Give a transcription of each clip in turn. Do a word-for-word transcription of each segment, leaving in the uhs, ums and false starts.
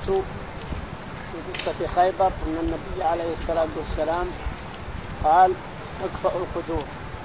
في قصة خيبر أن النبي عليه الصلاة والسلام قال اكفأوا القدور،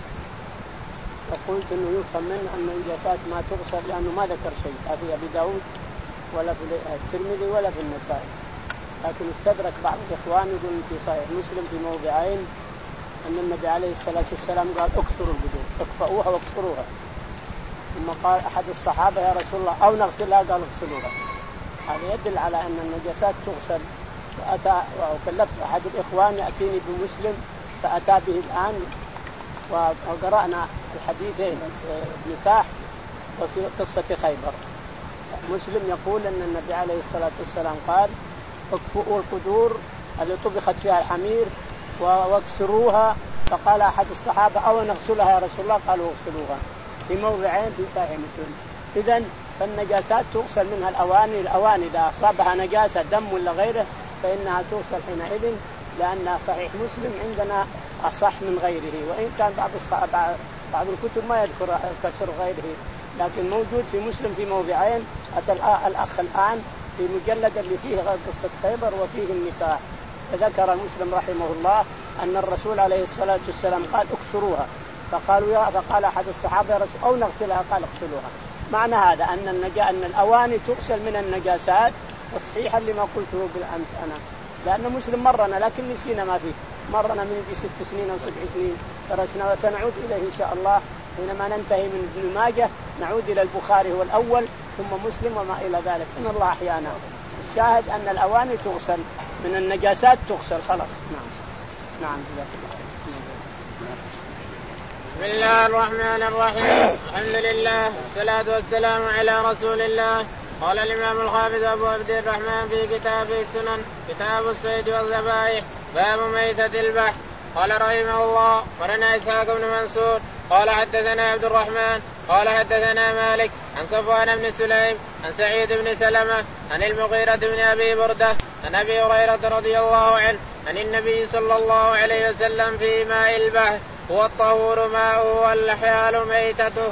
وقلت أنه يفهم منه أن النجاسات ما تغسل لأنه ما ذكر شيء في أبي داود ولا في الترمذي ولا في النسائي، لكن استدرك بعض الإخوان يقول في صحيح مسلم في موضعين أن النبي عليه الصلاة والسلام قال اكثروا القدور، اكفأوها واكسروها. ثم قال أحد الصحابة يا رسول الله أو نغسلها، قال اغسلوها. هذا يدل على أن النجاسات تغسل. وأتى وكلفت أحد الإخوان يأتيني بمسلم فأتى به الآن، وقرأنا الحديثين نكاح وفي قصة خيبر. مسلم يقول أن النبي عليه الصلاة والسلام قال اكفؤوا القدور اللي طبخت فيها الحمير واكسروها، فقال أحد الصحابة أو نغسلها يا رسول الله، قالوا اغسلوها، في موضعين في صحيح مسلم. إذن فالنجاسات تغسل منها الأواني، الأواني إذا أصابها نجاسة دم ولا غيره فإنها تغسل حينئذ، لأن صحيح مسلم عندنا أصح من غيره، وإن كان بعض الصحابة بعض الكتب ما يذكر كسر غيره، لكن موجود في مسلم في موضعين. أتى الأخ الآن في مجلد اللي فيه قصة خيبر وفيه النكاح، فذكر مسلم رحمه الله أن الرسول عليه الصلاة والسلام قال اكسروها، فقالوا يا فقال أحد الصحابة يا رسول أو نغسلها، قال اغسلوها. معنى هذا أن النجا أن الأواني تغسل من النجاسات، وصحيحا لما قلته بالأمس أنا، لأن مسلم مرنا لكن نسينا ما فيه، مرنا من يجي ست سنين أو سبع سنين درسنا، وسنعود إليه إن شاء الله حينما ننتهي من ابن ماجه، نعود إلى البخاري هو الأول ثم مسلم وما إلى ذلك، إن الله أحيانا. الشاهد أن الأواني تغسل من النجاسات، تغسل خلاص. نعم نعم. بسم الله الرحمن الرحيم، الحمد لله والصلاة والسلام على رسول الله. قال الإمام الحافظ أبو عبد الرحمن في كتابه السنن كتاب الصيد والذبائح باب ميتة البحر. قال رحمه الله قرنا إسحاق بن منصور قال حدثنا عبد الرحمن قال حدثنا مالك عن صفوان بن سليم عن سعيد بن سلمة عن المغيرة بن أبي بردة عن أبي هريرة رضي الله عنه عن النبي صلى الله عليه وسلم في ماء البحر هو الطهور ماؤه والحيال ميتته.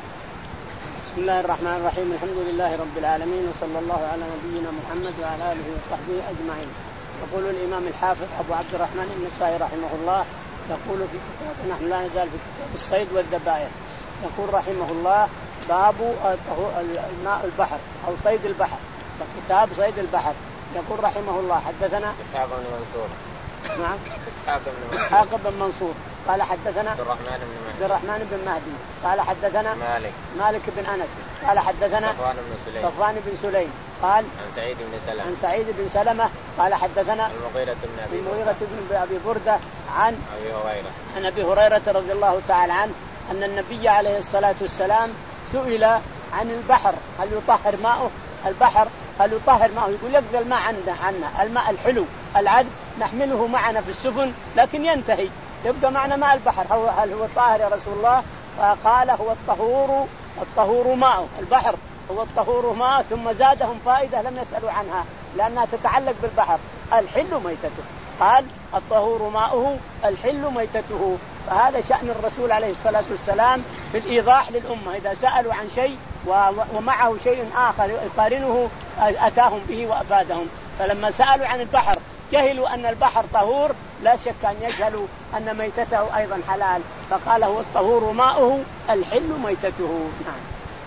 بسم الله الرحمن الرحيم، الحمد لله رب العالمين، وصلى الله على نبينا محمد وعلى آله وصحبه أجمعين. يقول الإمام الحافظ أبو عبد الرحمن النسائي رحمه الله يقول في كتاب، نحن لا نزال في كتاب الصيد والذبائح، يقول رحمه الله باب الماء البحر أو صيد البحر، كتاب صيد البحر. يقول رحمه الله حدثنا إسحاق بن منصور. نعم إسحاق بن منصور. إسحاق بن منصور قال حدثنا عبد الرحمن بن مهدي. عبد الرحمن بن مهدي قال حدثنا مالك مالك بن أنس قال حدثنا صفوان بن سليم صفوان بن سليم قال عن سعيد بن سلمة عن سعيد بن سلمة قال حدثنا المغيرة بن أبي المغيرة بن أبي بردة عن أبي هريرة عن أبي هريرة رضي الله تعالى عنه أن النبي عليه الصلاة والسلام سئل عن البحر هل يطهر ماؤه، البحر هل يطهر ماؤه، يقول يقضي الماء عندنا عنا الماء الحلو العذب نحمله معنا في السفن لكن ينتهي، يبقى معنا ماء البحر هل هو طاهر يا رسول الله؟ فقال هو الطهور الطهور ماؤه، البحر هو الطهور ماء. ثم زادهم فائدة لم يسألوا عنها لأنها تتعلق بالبحر، الحل ميتته، قال الطهور ماؤه الحل ميتته. فهذا شأن الرسول عليه الصلاة والسلام في الإيضاح للأمة، إذا سألوا عن شيء ومعه شيء آخر يقارنه أتاهم به وأفادهم. فلما سألوا عن البحر جهلوا أن البحر طهور، لا شك أن يجهلوا أن ميتته أيضا حلال، فقال هو الطهور ماؤه الحل ميتته. نعم.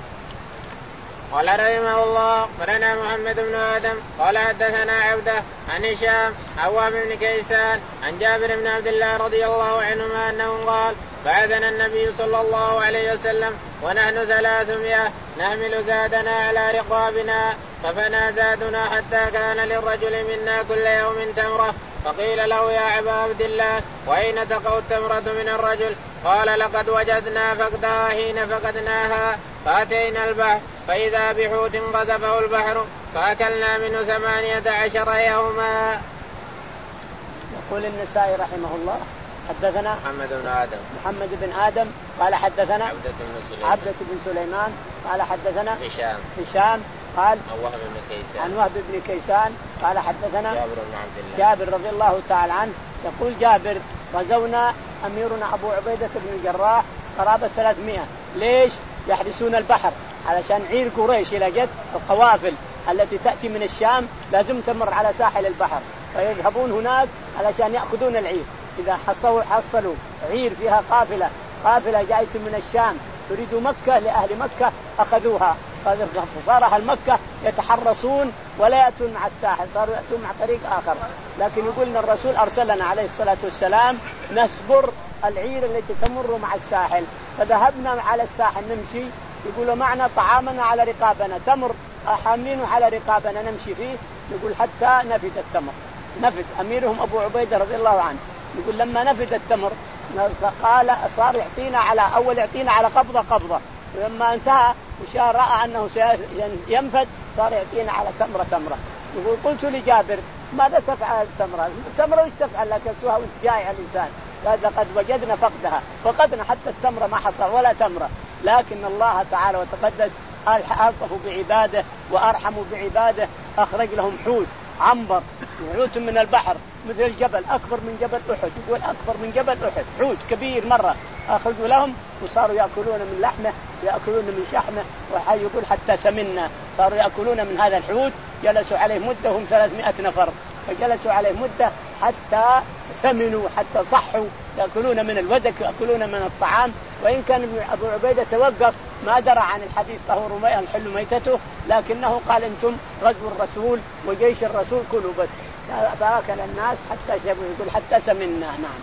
قال رحمه الله قرنا محمد بن آدم قال حدثنا عبده عن هشام عوام بن كيسان عن جابر بن عبد الله رضي الله عنهما أنه قال بعثنا النبي صلى الله عليه وسلم ونحن ثلاثمائة نحمل زادنا على رقابنا، ففنى زادنا حتى كان للرجل منا كل يوم تمرة، فقيل له يا أبا عبد الله وأين تقع التمرة من الرجل؟ قال لقد وجدنا فقدها حين فقدناها، فأتينا البحر فإذا بحوت قذفه البحر فأكلنا منه ثمانية عشر يوما. يقول النسائي رحمه الله حدثنا محمد بن آدم محمد بن آدم قال حدثنا عبدة بن سليمان عبدة بن سليمان قال حدثنا هشام هشام قال عن وهب بن كيسان عن وهب بن كيسان قال حدثنا جابر بن عبد الله جابر رضي الله تعالى عنه يقول جابر غزونا أميرنا أبو عبيدة بن الجراح قرابة ثلاثمائة، ليش؟ يحرسون البحر علشان عير قريش إلى جد القوافل التي تأتي من الشام لازم تمر على ساحل البحر، فيذهبون هناك علشان يأخذون العير. إذا حصلوا حصلوا عير فيها قافلة قافلة جاية من الشام تريد مكة لأهل مكة أخذوها، فصار أهل مكة يتحرصون ولا يأتون مع الساحل، صاروا يأتون مع طريق آخر. لكن يقولنا الرسول أرسلنا عليه الصلاة والسلام نسبر العير التي تمر مع الساحل، فذهبنا على الساحل نمشي، يقولوا معنا طعامنا على رقابنا، تمر حاملينه على رقابنا نمشي فيه، يقول حتى نفد التمر. نفد أميرهم أبو عبيدة رضي الله عنه، يقول لما نفد التمر قال صار يعطينا على أول يعطينا على قبضة قبضة، ولما انتهى وشاء رأى أنه سينفد صار يعطينا على تمرة تمرة. يقول قلت لجابر ماذا تفعل التمرة؟ التمرة وش تفعل لك أكلتها وانت جائع الإنسان؟ قال لقد وجدنا فقدها، فقدنا حتى التمرة ما حصل ولا تمرة. لكن الله تعالى وتقدس ألطف بعباده وأرحم بعباده، أخرج لهم حوت عنبر حوت من البحر مثل الجبل أكبر من جبل أحد، يقول أكبر من جبل أحد، حوت كبير مرة أخرجوا لهم وصاروا يأكلون من لحمه يأكلون من شحمه، وحي يقول حتى سمنا، صاروا يأكلون من هذا الحوت. جلسوا عليه مدة هم ثلاثمائة نفر، فجلسوا عليه مدة حتى ثمنوا حتى صحوا، يأكلون من الودك يأكلون من الطعام. وإن كان أبو عبيدة توقف ما درى عن الحديث طهور الحل ميتته، لكنه قال أنتم غزو الرسول وجيش الرسول كلوا بس، فأكل الناس حتى شبوا، يقول حتى سمنا. نعم.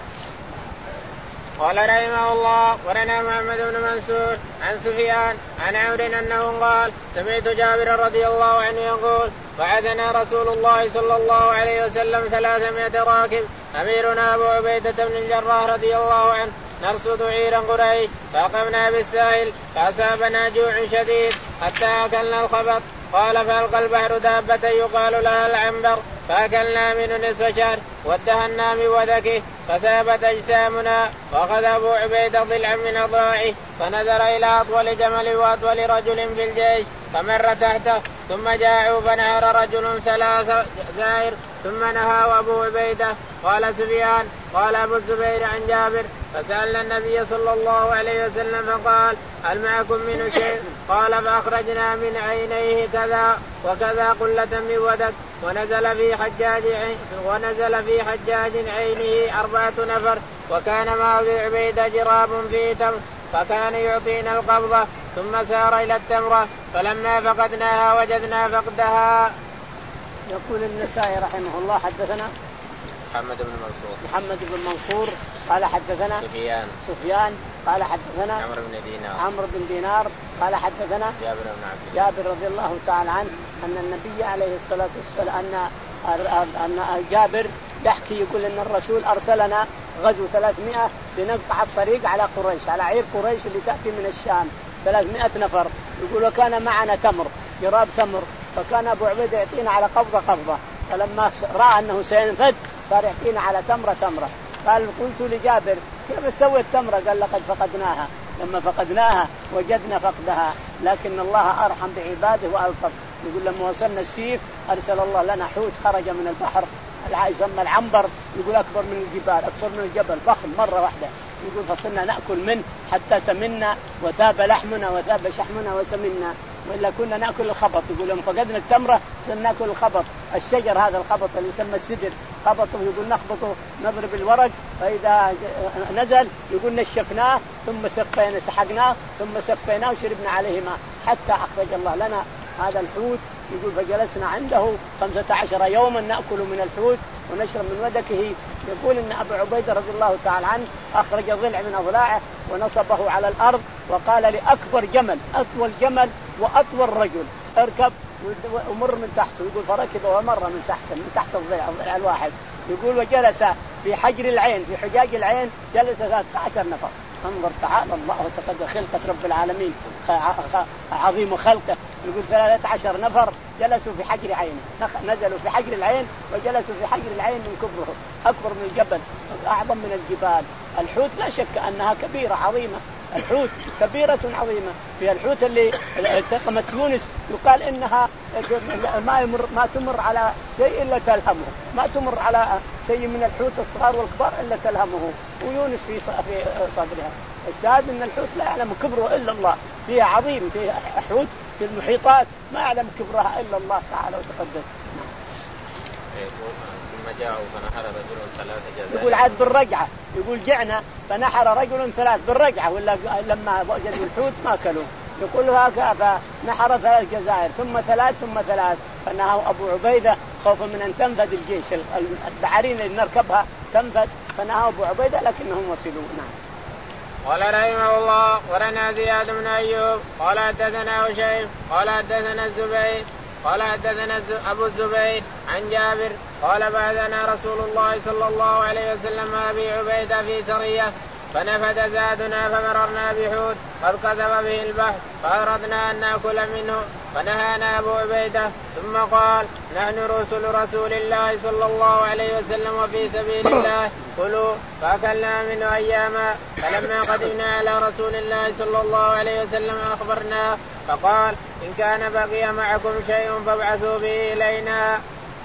قال رحمه الله ورنا محمد بن منصور عن سفيان عن عمرو أنه قال سمعت جابر رضي الله عنه يقول بعثنا رسول الله صلى الله عليه وسلم ثلاثمائة راكب، أميرنا أبو عبيدة بن الجراح رضي الله عنه نرصد عيرا قريش، فأقمنا بالساحل فأصابنا جوع شديد حتى أكلنا الخبط. قال فألقى البحر دابة يقال لها العنبر، فأكلنا منه نصف شهر وادهنا من وذكه، فثابت أجسامنا. وأخذ أبو عبيدة ضلعا من أضلاعه فنظر إلى أطول جمل وأطول رجل في الجيش فمر تحته، ثم جاءوا فنهر رجل ثلاث زائر ثم نهى أبو عبيدة. قال سفيان قال أبو الزبير عن جابر فسألنا النبي صلى الله عليه وسلم فقال هل معكم من شيء؟ قال فأخرجنا من عينيه كذا وكذا قلة من ودك، ونزل في حجاج ونزل في حجاج عينه أربعة نفر، وكان مع أبي عبيدة جراب فيه تمر، فكان يعطينا القبضة ثم سار إلى التمرة، فلما فقدناها وجدنا فقدها. يقول النسائي رحمه الله حدثنا محمد بن منصور محمد بن منصور قال حدثنا سفيان سفيان قال حدثنا عمرو بن دينار عمرو بن دينار قال حدثنا جابر بن عبد الله جابر رضي الله تعالى عنه أن النبي عليه الصلاة والسلام أن أن جابر يحكي يقول أن الرسول أرسلنا غزو ثلاثمائة لنقطع الطريق على قريش، على عير قريش اللي تأتي من الشام ثلاثمائة نفر. يقول وكان معنا تمر جراب تمر، فكان أبو عبيدة يعطينا على قبضة قبضة، فلما رأى أنه سينفد صار يعطينا على تمرة تمرة. قال قلت لجابر كيف سوى التمرة؟ قال لقد فقدناها، لما فقدناها وجدنا فقدها، لكن الله أرحم بعباده وألطف. يقول لما وصلنا السيف أرسل الله لنا حوت خرج من البحر يسمى العنبر، يقول أكبر من الجبال أكبر من الجبل ضخم مرة واحدة، يقول فصلنا نأكل منه حتى سمنا وثاب لحمنا وثاب شحمنا وسمنا، وإلا كنا نأكل الخبط. يقول لما فقدنا التمرة صرنا نأكل الخبط، الشجر هذا الخبط اللي يسمى السدر خبطه، يقول نخبطه نضرب الورق فإذا نزل يقول نشفناه ثم سفينا سحقناه ثم سفيناه وشربنا عليه ماء حتى أخرج الله لنا هذا الحوت. يقول فجلسنا عنده خمسة عشر يوما نأكل من الحوت ونشرب من ودكه. يقول إن أبو عبيدة رضي الله تعالى عنه أخرج ضلع من أضلاعه ونصبه على الأرض، وقال لأكبر جمل أطول جمل وأطول رجل اركب ومر من تحته، يقول فركب ومر من تحته من تحت الضلع الضلع الواحد. يقول وجلس في حجر العين في حجاج العين جلس ثلاثة عشر نفر. انظر تعالى الله وتقدس خلقة رب العالمين عظيم خلقه. يقول ثلاثة عشر نفر جلسوا في حجر عينه، نزلوا في حجر العين وجلسوا في حجر العين من كبره أكبر من الجبل أعظم من الجبال. الحوت لا شك أنها كبيرة عظيمة، الحوت كبيرة عظيمة. في الحوت اللي التقمت يونس يقال إنها ما يمر ما تمر على شيء إلا تلهمه، ما تمر على شيء من الحوت الصغار والكبار إلا تلهمه، ويونس في صدرها. الشاهد إن الحوت لا يعلم كبره إلا الله، فيها عظيم، فيها حوت في المحيطات ما يعلم كبرها إلا الله تعالى وتقدس. ثم جاءوا فنحر رجل ثلاث جزائر. يقول عاد بالرجعة، يقول جعنا فنحر رجل ثلاث بالرجعة، ولا لما وجدوا الحوت ما أكلوا. يقول هكذا فنحر ثلاث جزائر ثم ثلاث ثم ثلاث، فنهى أبو عبيدة خوفا من أن تنفذ الجيش، البعارين اللي نركبها تنفذ، فنهى أبو عبيدة لكنهم وصلوا. نعم. قال رحمه الله ورنا زياد بن أيوب قال حدثنا هشيم قال حدثنا الزبير قال حدثنا أبو الزبير عن جابر قال بعثنا رسول الله صلى الله عليه وسلم أبي عبيدة في سرية فنفد زادنا فمررنا بحوت قد كذب به البحر فأردنا أن نأكل منه فنهانا أبو عبيدة ثم قال نحن رسل رسول الله صلى الله عليه وسلم وفي سبيل الله كلوا فأكلنا منه أياما فلما قدمنا على رسول الله صلى الله عليه وسلم أخبرناه فقال إن كان بقي معكم شيء فابعثوا به إلينا.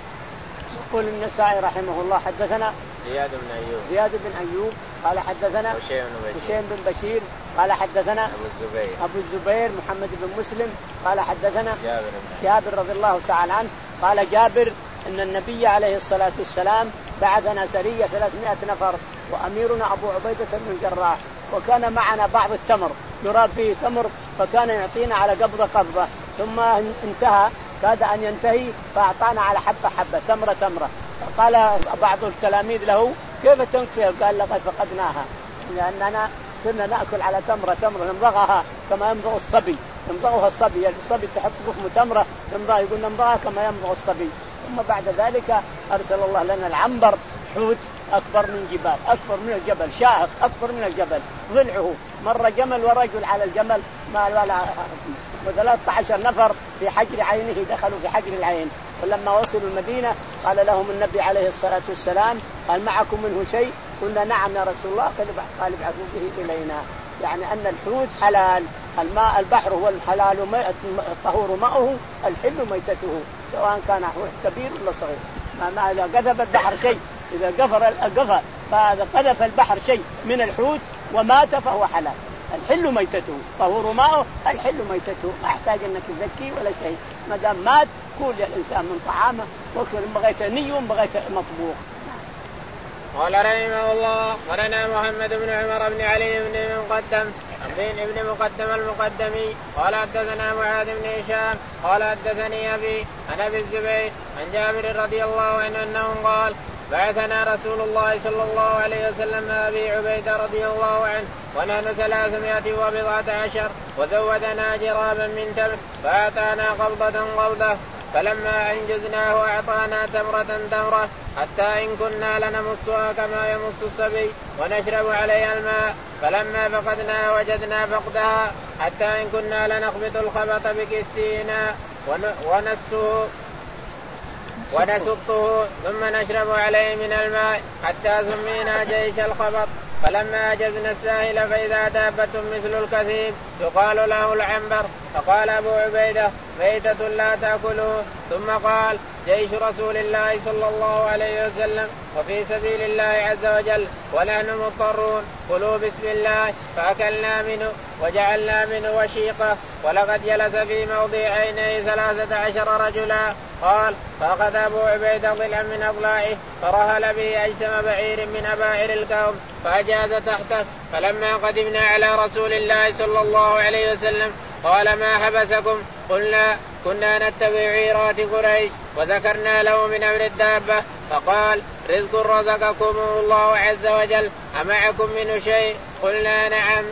يقول النسائي رحمه الله حدثنا زياد بن أيوب زياد بن أيوب قال حدثنا هشيم بن بشير قال حدثنا أبو الزبير أبو الزبير محمد بن مسلم قال حدثنا جابر, جابر رضي الله تعالى عنه قال جابر أن النبي عليه الصلاة والسلام بعثنا سرية ثلاثمائة نفر وأميرنا أبو عبيدة بن الجراح، وكان معنا بعض التمر يراد فيه تمر، فكان يعطينا على قبضة قبضة ثم انتهى كاد أن ينتهي فأعطانا على حبة حبة تمرة تمرة. فقال بعض التلاميذ له كيف تنكفها؟ قال لقد فقدناها لأننا صرنا نأكل على تمرة تمرة نمضغها كما يمضغ الصبي، يمضغها الصبي، يعني الصبي تحط فخم تمرة يمضغها، يقول نمضغها كما يمضغ الصبي. ثم بعد ذلك أرسل الله لنا العنبر حوت أكبر من جبال، أكبر من الجبل، شاهق أكبر من الجبل، ضلعه مر جمل ورجل على الجمل ما ولا وثلاثة عشر نفر في حجر عينه دخلوا في حجر العين. ولما وصلوا المدينة قال لهم النبي عليه الصلاة والسلام هل معكم منه شيء؟ قلنا نعم يا رسول الله. قال ابعثوا به إلينا، يعني أن الحوت حلال، الماء البحر هو الحلال الطهور ماؤه الحل ميتته، سواء كان حوت كبير ولا صغير. ما إذا قذف البحر شيء، إذا قفر القفر فإذا قذف البحر شيء من الحوت ومات فهو حلال، الحل ميتته طهور ماؤه الحل ميتته، ما يحتاج انك تزكي ولا شيء، ما دام مات كل الانسان من طعامه وكل ان بغيت ني وان بغيت مطبوخ. قال رحمه الله قرنا محمد بن عمر بن علي بن مقدم بن ابن مقدم المقدمي قال حدثنا معاذ بن هشام قال حدثني ابي عن ابي الزبير عن جابر رضي الله عنه انه قال بعثنا رسول الله صلى الله عليه وسلم أبي عبيدة رضي الله عنه ونحن ثلاثمائة وبضعة عشر وزودنا جرابا من تمر فأعطانا قبضة قبضة فلما أنجزناه أعطانا تمرة تمرة حتى إن كنا لنمصها كما يمص الصبي ونشرب عليها الماء فلما فقدناها وجدنا فقدها حتى إن كنا لنخبط الخبط بكسينا ونسه ونسطه ثم نشرب عليه من الماء حتى سمينا جيش الخبط. فلما أجزنا الساهل فإذا دابة مثل الكثيب يقال له العنبر. فقال أبو عبيدة ميتة لا تأكله. ثم قال جيش رسول الله صلى الله عليه وسلم وفي سبيل الله عز وجل ونحن مضطرون كلوا بسم الله. فأكلنا منه وجعلنا منه وشيقة ولقد جلس في موضع عينيه ثلاثة عشر رجلا. قال فأخذ أبو عبيدة ضلعا من أضلاعه فرهل به أجسم بعير من أباعر الكوم فأجاز تحته. فلما قدمنا على رسول الله صلى الله عليه وسلم قال ما حبسكم؟ قلنا كنا نتبع عيرات قريش وذكرنا له من أمر الدابة. فقال رزق رزقكم الله عز وجل أمعكم منه شيء؟ قلنا نعم.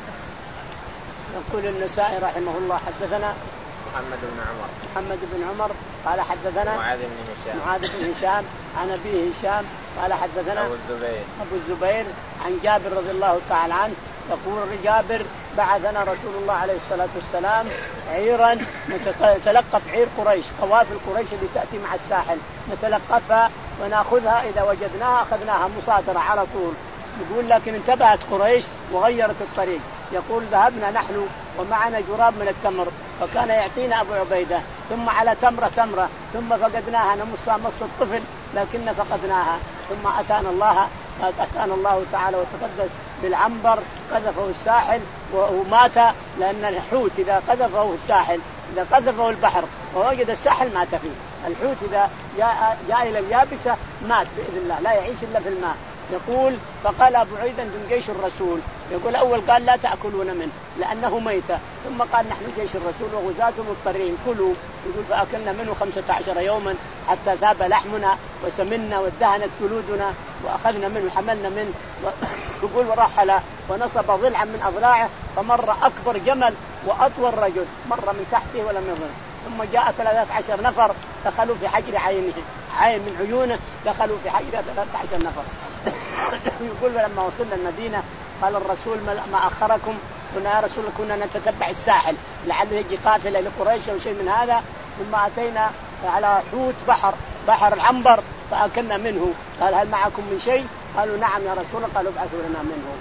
يقول النسائي رحمه الله حدثنا محمد بن عمر محمد بن عمر قال حدثنا معاذ بن هشام معاذ بن هشام عن أبيه هشام قال حدثنا أبو الزبير أبو الزبير عن جابر رضي الله تعالى عنه يقول جابر بعثنا رسول الله عليه الصلاة والسلام عيرا نتلقف عير قريش، قوافل قريش اللي تأتي مع الساحل نتلقفها ونأخذها، إذا وجدناها أخذناها مصادرة على طول. يقول لكن انتبهت قريش وغيرت الطريق. يقول ذهبنا نحن ومعنا جراب من التمر فكان يعطينا أبو عبيدة ثم على تمرة تمرة ثم فقدناها نمصها مص الطفل لكن فقدناها. ثم أتانا الله أتانا الله تعالى وتقدس بالعنبر قذفه الساحل ومات، لأن الحوت إذا قذفه الساحل إذا قذفه البحر ووجد الساحل مات فيه. الحوت إذا جاء, جاء إلى اليابسة مات بإذن الله، لا يعيش إلا في الماء. يقول فقال أبو عيدا من جيش الرسول، يقول أول قال لا تأكلون منه لأنه ميتة، ثم قال نحن جيش الرسول وغزاة مضطرين كلوا. يقول فأكلنا منه خمسة عشر يوما حتى ذاب لحمنا وسمنا وادهنت جلودنا وأخذنا منه حملنا منه. يقول ورحل ونصب ضلعا من أضلاعه فمر أكبر جمل وأطول رجل مر من تحته ولم يظن، ثم جاء ثلاثة عشر نفر دخلوا في حجر عينه، عين من عيونه دخلوا في حجر ثلاثة عشر نفر. يقول لما وصلنا المدينة قال الرسول ما أخركم؟ قلنا يا رسول كنا نتتبع الساحل لعله يجي قافلة لقريش أو شيء من هذا، ثم أتينا على حوت بحر بحر العنبر فأكلنا منه. قال هل معكم من شيء؟ قالوا نعم يا رسول الله. قالوا ابعثوا لنا منه.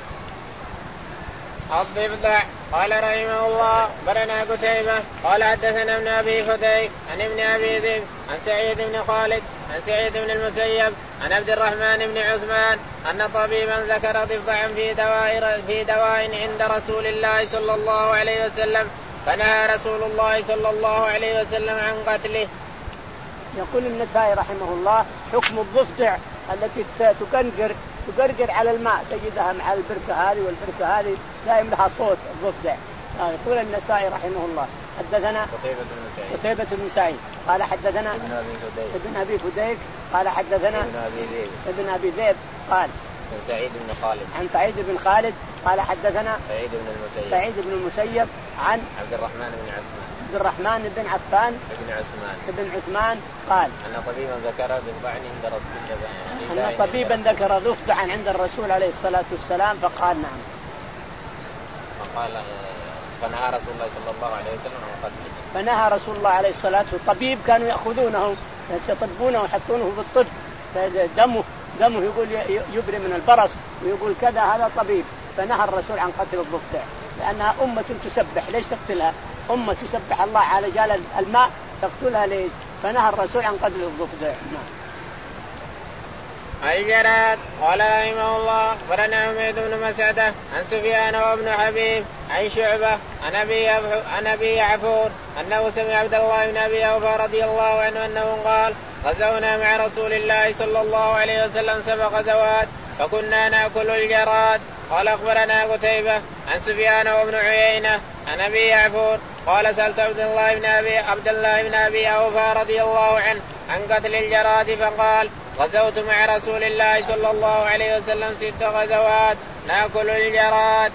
الضفدع. قال رحمه الله برنا قتيبة قال حدثنا ابن أبي فديك عن ابن أبي ذئب عن سعيد بن خالد عن سعيد بن المسيب عن عبد الرحمن بن عثمان أن طبيبا ذكر ضفدعا في دواء في دواء عند رسول الله صلى الله عليه وسلم فنهى رسول الله صلى الله عليه وسلم عن قتله. يقول النسائي رحمه الله حكم الضفدع التي تقنقر تقرقر على الماء، تجدها مع البركة هذه والبركة هذه دائما لها صوت الضفدع. يقول النسائي رحمه الله حدثنا قتيبة بن سعيد قال حدثنا ابن أبي فديك قال حدثنا ابن أبي ذئب قال عن سعيد بن خالد عن سعيد بن خالد قال حدثنا سعيد بن المسيب سعيد بن المسيب عن عبد الرحمن بن عثمان عبد الرحمن بن عفان بن عثمان بن عثمان قال أن طبيبا ذكر ضفدعا عند رسول الله أن طبيبا ذكر ضفدعا عند الرسول عليه الصلاة والسلام فقال نعم. فقال فنهى رسول الله صلى الله عليه وسلم عن قتله. فنهى رسول الله عليه الصلاة والسلام. الطبيب كانوا يأخذونه يطبونه ويحطونه بالطب دمه دمه يقول يبري من البرص ويقول كذا، هذا طبيب. فنهى الرسول عن قتل الضفدع لأنها أمة تسبح، ليش تقتلها؟ أمة تسبح الله على جال الماء تقتلها ليش؟ فنهى الرسول عن قتل الضفدع. الجراد. قال رحمه الله أخبرنا حميد بن مسعدة عن سفيان وابن حبيب عن شعبة عن أبي عن أبي يعفور أنه سمع عبد الله بن أبي أوفى رضي الله عنه أنه قال غزونا مع رسول الله صلى الله عليه وسلم سبع غزوات فكنا نأكل الجراد. قال أخبرنا قتيبة عن سفيان وابن عيينة عن أبي يعفور قال سألت عبد الله بن أبي عبد الله بن أبي أوفى رضي الله عنه عن قتل الجراد فقال غزوت مع رسول الله صلى الله عليه وسلم ست غزوات نأكل الجراد.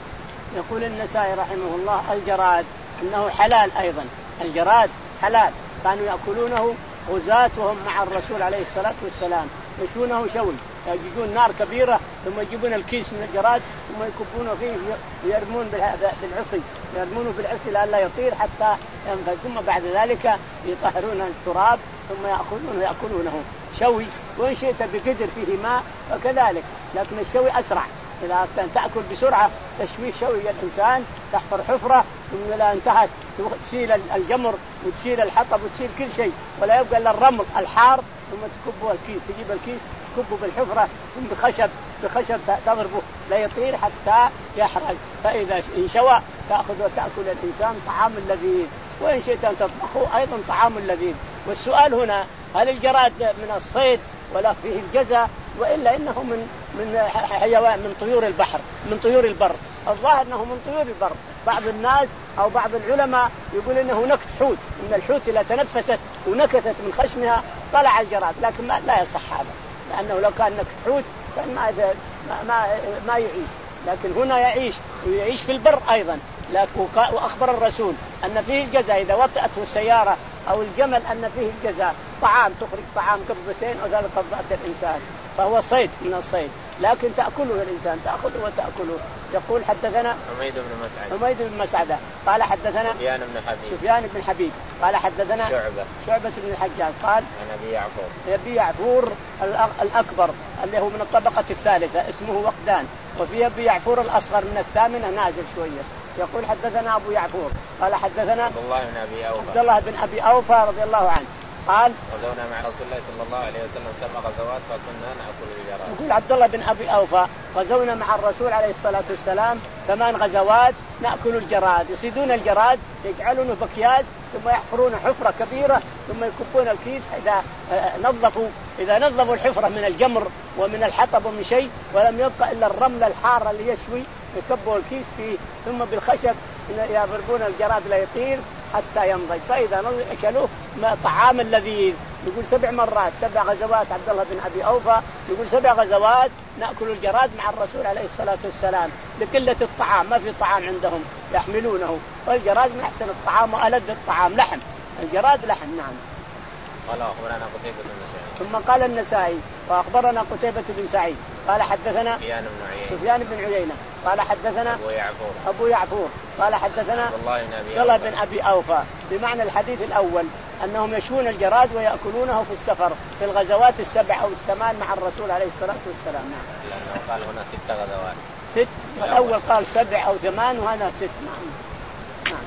يقول النسائي رحمه الله الجراد إنه حلال أيضا، الجراد حلال كانوا يأكلونه غزاتهم مع الرسول عليه الصلاة والسلام، يشونه شوي، يجيبون نار كبيرة ثم يجيبون الكيس من الجراد ثم يكبونه فيه ويرمون بالعصي يرمونه بالعصي لئلا يطير حتى ينفذ، ثم بعد ذلك يطهرون التراب ثم يأخذونه يأكلونه شوي. وإن شئت بقدر فيه ماء وكذلك، لكن الشوي أسرع. إذا تأكل بسرعة تشوي شوي الإنسان تحفر حفرة ثم إذا انتهت تشيل الجمر وتشيل الحطب وتشيل كل شيء ولا يبقى إلا الرمل الحار ثم تكبه الكيس، تجيب الكيس تكبه بالحفرة ثم بخشب بخشب تضربه لا يطير حتى يحرق، فإذا انشوى تأخذ وتأكل الإنسان طعام لذيذ، وإن شئت أن تطبخه أيضا طعام لذيذ. والسؤال هنا هل الجراد من الصيد ولا فيه الجزاء وإلا إنه من من حيوان من طيور البحر من طيور البر؟ الظاهر أنه من طيور البر. بعض الناس أو بعض العلماء يقول إنه نكت حوت، إن الحوت إذا تنفست ونكتت من خشمها طلع الجراد، لكن ما لا يصح هذا، لأنه لو كان نكت حوت كان ما ما ما يعيش، لكن هنا يعيش ويعيش في البر أيضا. وأخبر الرسول أن فيه الجزاء إذا وطئته السيارة أو الجمل أن فيه الجزاء، طعام تخرج طعام قبضتين أو ثلاث قبضات الإنسان، فهو صيد من الصيد، لكن تأكله الإنسان تأخذه وتأكله. يقول حدثنا حميد بن مسعدة حميد بن مسعدة قال حدثنا سفيان بن حبيب سفيان بن حبيب قال حدثنا شعبة شعبة بن الحجاج قال عن أبي يعفور أبي يعفور الأكبر اللي هو من الطبقة الثالثة اسمه وقدان، وفي أبي يعفور الأصغر من الثامنة نازل شوية. يقول حدثنا أبو يعفور قال حدثنا عبد الله بن أبي أوفى عبد الله بن أبي أوفى رضي الله عنه قال غزونا مع رسول الله صلى الله عليه وسلم سبع غزوات فكنا نأكل الجراد. يقول عبد الله بن أبي أوفى غزونا مع الرسول عليه الصلاة والسلام ثمان غزوات نأكل الجراد. يصيدون الجراد يجعلونه بكياج ثم يحفرون حفرة كبيرة ثم يكبون الكيس إذا نظفوا إذا نظفوا الحفرة من الجمر ومن الحطب ومن شيء ولم يبقى إلا الرمل الحار اللي يشوي يكبوا الكيس فيه ثم بالخشب يضربون الجراد لا يطير حتى ينضج فإذا أكلوه طعام لذيذ. يقول سبع مرات سبع غزوات عبد الله بن أبي أوفى يقول سبع غزوات نأكل الجراد مع الرسول عليه الصلاة والسلام لقلة الطعام ما في طعام عندهم يحملونه والجراد من أحسن الطعام وألذ الطعام لحم الجراد لحم. نعم. قال أخبرنا قتيبة بن سعيد. ثم قال النسائي وأخبرنا قتيبة بن سعيد قال حدثنا سفيان بن عيينة سفيان بن عيينة قال حدثنا أبو يعفور أبو يعفور قال حدثنا عبد الله بن أبي عبد الله بن أبي أوفى بمعنى الحديث الأول أنهم يشوون الجراد ويأكلونه في السفر في الغزوات السبع أو الثمان مع الرسول عليه الصلاة والسلام. نعم. لأنه قال هنا ست غزوات ست الأول قال سبع أو ثمان وهذا ست. نعم. نعم.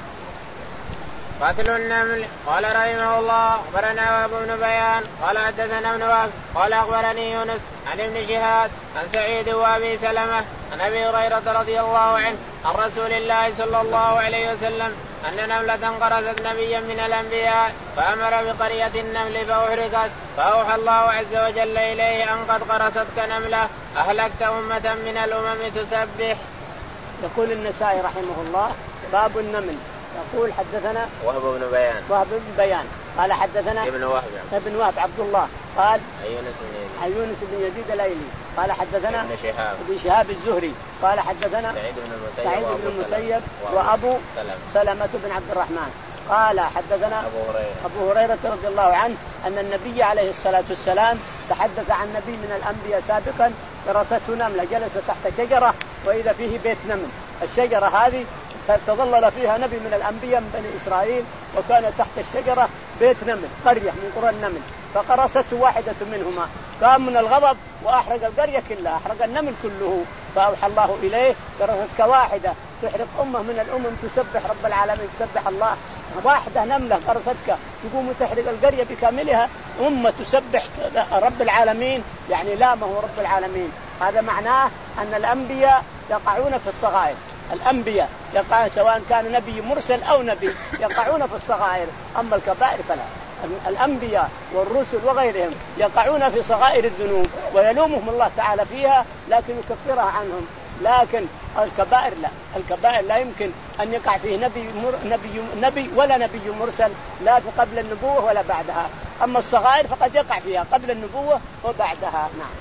قاتل النمل. قال رحمه الله أخبرنا أبو بن بيان قال حدثنا ابن وهب قال أخبرني يونس عن ابن شهاب عن سعيد وأبي سلمة عن أبي هريرة رضي الله عنه عن رسول الله صلى الله عليه وسلم أن نملة قرصت نبيا من الأنبياء فأمر بقرية النمل فأحرقت فأوحى الله عز وجل إليه أن قد قرصتك نملة أهلكت أمة من الأمم تسبح. يقول النسائي رحمه الله باب النمل. يقول حدثنا وهب بن بيان وهب بن بيان قال حدثنا ابن وهب ابن وهب عبد الله قال يونس بن يزيد عن يونس بن يزيد الايلي قال حدثنا ابن شهاب ابن شهاب الزهري قال حدثنا سعيد بن المسيب سعيد بن المسيب وابو سلمة بن عبد الرحمن قال حدثنا أبو هريرة أبو هريرة رضي الله عنه أن النبي عليه الصلاة والسلام تحدث عن نبي من الأنبياء سابقا قرصته نملة جلس تحت شجرة وإذا فيه بيت نمل. الشجرة هذه تظلل فيها نبي من الأنبياء من بني إسرائيل وكان تحت الشجرة بيت نمل قرية من قرى النمل فقرصته واحدة منهما قام من الغضب وأحرق القرية كلها أحرق النمل كله فأوحى الله إليه قرصتك واحدة تحرق أمة من الأمم تسبح رب العالمين تسبح الله. واحدة نملة قرصتك تقوم تحرق القرية بكاملها أمة تسبح رب العالمين يعني لا ما هو رب العالمين. هذا معناه أن الأنبياء يقعون في الصغائر. الأنبياء يقعون سواء كان نبي مرسل أو نبي يقعون في الصغائر أما الكبائر فلا. الأنبياء والرسل وغيرهم يقعون في صغائر الذنوب ويلومهم الله تعالى فيها لكن يكفرها عنهم. لكن الكبائر لا الكبائر لا يمكن أن يقع فيه نبي, مر... نبي, نبي ولا نبي مرسل لا في قبل النبوة ولا بعدها. أما الصغائر فقد يقع فيها قبل النبوة وبعدها. نعم.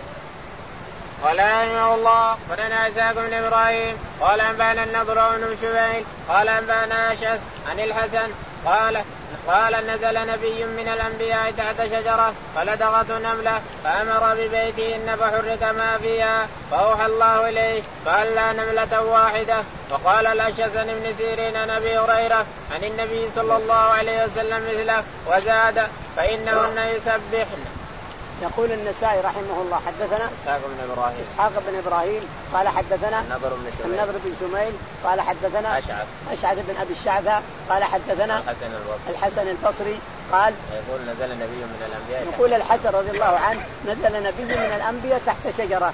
قال رحمه الله أخبرنا إسحاق بن إبراهيم قال أنبأنا النضر بن شبيل قال أنبأنا أشعث عن الحسن قال قال نزل نبي من الأنبياء تحت شجرة فلدغته نملة فأمر ببيتهن فحرق ما فيها فأوحى الله إليه فألا نملة واحدة. وقال الأشعث بن سيرين عن أبي هريرة عن النبي صلى الله عليه وسلم مثله وزاد فإنهن يسبحن. يقول النسائي رحمه الله حدثنا إسحاق بن إبراهيم إسحاق بن إبراهيم قال حدثنا النضر بن شميل النضر بن شميل قال حدثنا أشعث أشعث بن أبي الشعثاء قال حدثنا الحسن البصري الحسن البصري قال يقول نزل نبي من الأنبياء يقول الحسن رضي الله عنه نزل نبي من الأنبياء تحت شجرة